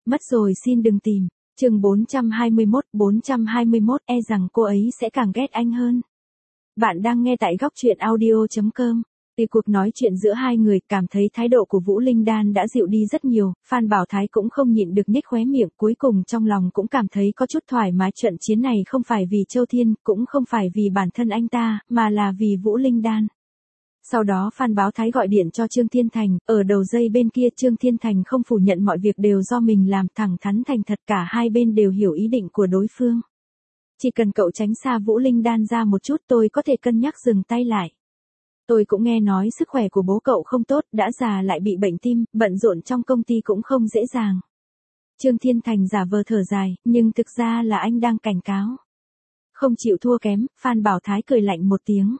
Mất rồi xin đừng tìm. Chương 421, e rằng cô ấy sẽ càng ghét anh hơn. Bạn đang nghe tại góc truyện audio.com. Từ cuộc nói chuyện giữa hai người, cảm thấy thái độ của Vũ Linh Đan đã dịu đi rất nhiều, Phan Bảo Thái cũng không nhịn được nhếch khóe miệng, cuối cùng trong lòng cũng cảm thấy có chút thoải mái. Trận chiến này không phải vì Châu Thiên, cũng không phải vì bản thân anh ta, mà là vì Vũ Linh Đan. Sau đó Phan Bảo Thái gọi điện cho Trương Thiên Thành, ở đầu dây bên kia Trương Thiên Thành không phủ nhận mọi việc đều do mình làm, thẳng thắn thành thật, cả hai bên đều hiểu ý định của đối phương. Chỉ cần cậu tránh xa Vũ Linh Đan ra một chút, tôi có thể cân nhắc dừng tay lại. Tôi cũng nghe nói sức khỏe của bố cậu không tốt, đã già lại bị bệnh tim, bận rộn trong công ty cũng không dễ dàng. Trương Thiên Thành giả vờ thở dài, nhưng thực ra là anh đang cảnh cáo. Không chịu thua kém, Phan Bảo Thái cười lạnh một tiếng.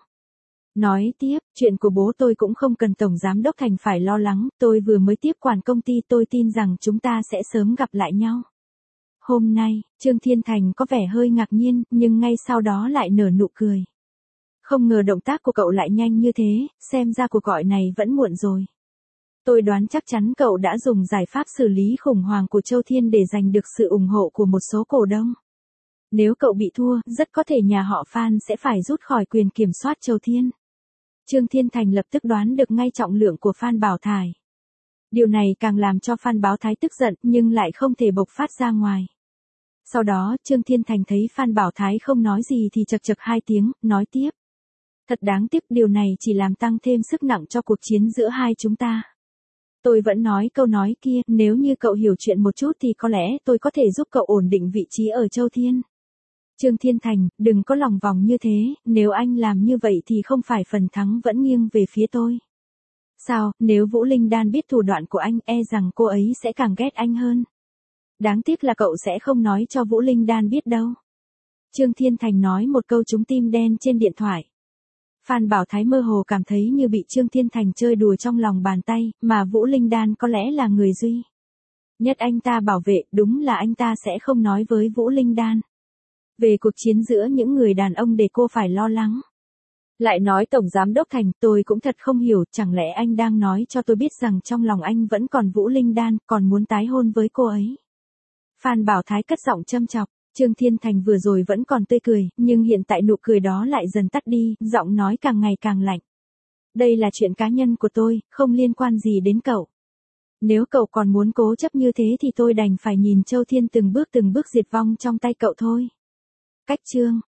Nói tiếp, chuyện của bố tôi cũng không cần Tổng Giám Đốc Thành phải lo lắng, tôi vừa mới tiếp quản công ty, tôi tin rằng chúng ta sẽ sớm gặp lại nhau. Hôm nay, Trương Thiên Thành có vẻ hơi ngạc nhiên, nhưng ngay sau đó lại nở nụ cười. Không ngờ động tác của cậu lại nhanh như thế, xem ra cuộc gọi này vẫn muộn rồi. Tôi đoán chắc chắn cậu đã dùng giải pháp xử lý khủng hoảng của Châu Thiên để giành được sự ủng hộ của một số cổ đông. Nếu cậu bị thua, rất có thể nhà họ Phan sẽ phải rút khỏi quyền kiểm soát Châu Thiên. Trương Thiên Thành lập tức đoán được ngay trọng lượng của Phan Bảo Thái. Điều này càng làm cho Phan Bảo Thái tức giận, nhưng lại không thể bộc phát ra ngoài. Sau đó, Trương Thiên Thành thấy Phan Bảo Thái không nói gì thì chậc chậc hai tiếng, nói tiếp. Thật đáng tiếc, điều này chỉ làm tăng thêm sức nặng cho cuộc chiến giữa hai chúng ta. Tôi vẫn nói câu nói kia, nếu như cậu hiểu chuyện một chút thì có lẽ tôi có thể giúp cậu ổn định vị trí ở Châu Thiên. Trương Thiên Thành, đừng có lòng vòng như thế, nếu anh làm như vậy thì không phải phần thắng vẫn nghiêng về phía tôi. Sao, nếu Vũ Linh Đan biết thủ đoạn của anh, e rằng cô ấy sẽ càng ghét anh hơn. Đáng tiếc là cậu sẽ không nói cho Vũ Linh Đan biết đâu. Trương Thiên Thành nói một câu trúng tim đen trên điện thoại. Phan Bảo Thái mơ hồ cảm thấy như bị Trương Thiên Thành chơi đùa trong lòng bàn tay, mà Vũ Linh Đan có lẽ là người duy nhất anh ta bảo vệ, đúng là anh ta sẽ không nói với Vũ Linh Đan về cuộc chiến giữa những người đàn ông để cô phải lo lắng. Lại nói Tổng Giám Đốc Thành, tôi cũng thật không hiểu, chẳng lẽ anh đang nói cho tôi biết rằng trong lòng anh vẫn còn Vũ Linh Đan, còn muốn tái hôn với cô ấy. Phan Bảo Thái cất giọng châm chọc. Trương Thiên Thành vừa rồi vẫn còn tươi cười, nhưng hiện tại nụ cười đó lại dần tắt đi, giọng nói càng ngày càng lạnh. Đây là chuyện cá nhân của tôi, không liên quan gì đến cậu. Nếu cậu còn muốn cố chấp như thế thì tôi đành phải nhìn Châu Thiên từng bước diệt vong trong tay cậu thôi. Cách chương